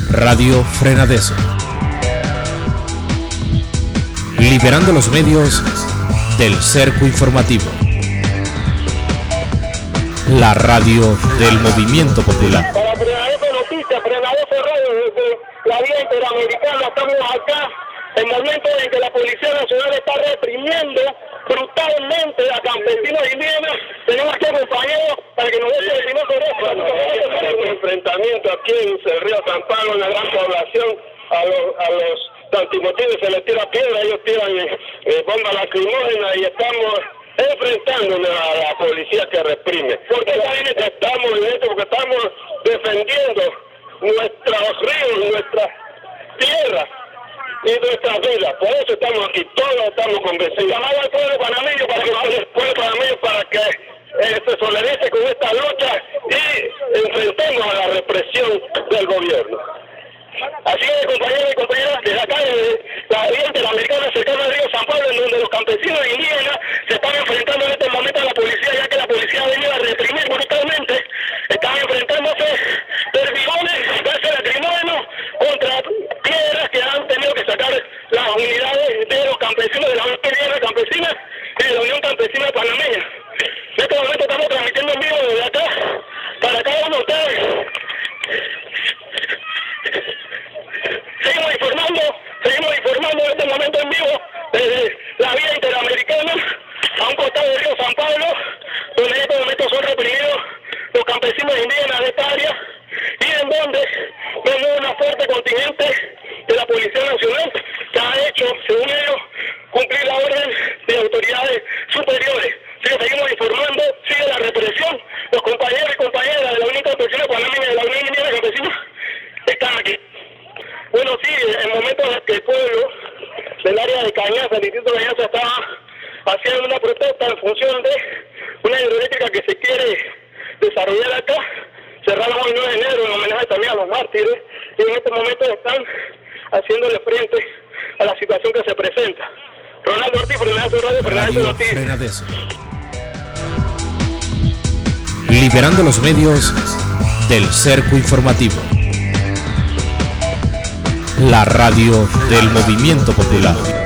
Radio Frenadeso. Liberando los medios del cerco informativo. La radio del movimiento popular. Para Frenadeso Noticias, Frenadeso Radio, desde la vía interamericana, estamos acá en el momento en que la Policía Nacional está reprimiendo brutalmente a campesinos indígenas. Tenemos aquí compañeros para que nos den el primer sobre eso. Un enfrentamiento aquí en el río San Pablo, en la gran población, a los tantimotinos se les tira piedra, ellos tiran bombas lacrimógenas y estamos enfrentándonos a la policía que reprime. Porque estamos en esto, porque estamos defendiendo nuestros ríos, nuestras tierras y nuestras vidas. Por eso estamos aquí, todos estamos convencidos. Llamar al pueblo panameño para que el pueblo panameño para que se solidarice con esta lucha y enfrentemos a la represión del gobierno. Así es, compañeros y compañeras, desde acá de la vía interamericana cercana al río San Pablo, en donde los campesinos indígenas se están enfrentando en este momento a la policía, ya que la policía ha venido a reprimir brutalmente. Están enfrentándose perdigones, gases lacrimógenos contra piedras que han tenido que sacar las unidades de los campesinos, de la Unión Indígena Campesina y de la Unión Campesina Panameña. En este momento estamos transmitiendo en vivo desde acá para cada uno de ustedes. Seguimos informando en este momento en vivo desde la vía interamericana a un costado del río San Pablo, donde en este momento son reprimidos los campesinos indígenas de esta área y en donde vemos una fuerte contingente de la Policía Nacional que ha hecho, según ellos, cumplir la orden de autoridades superiores. Así que seguimos informando, sigue la represión. Los compañeros y compañeras de la Unión Campesina Panameña y de la Unión Indígena Campesina están aquí. Bueno, sí, en momentos en que el pueblo del área de Cañaza, el distrito de Cañaza, estaba haciendo una protesta en función de una hidroeléctrica que se quiere desarrollar acá. Cerraron el 9 de enero en homenaje también a los mártires y en este momento están haciéndole frente a la situación que se presenta. Ronaldo Ortiz, Frenadeso Radio, Frenadeso Noticias. Frenadeso. Liberando los medios del cerco informativo. La radio del movimiento popular.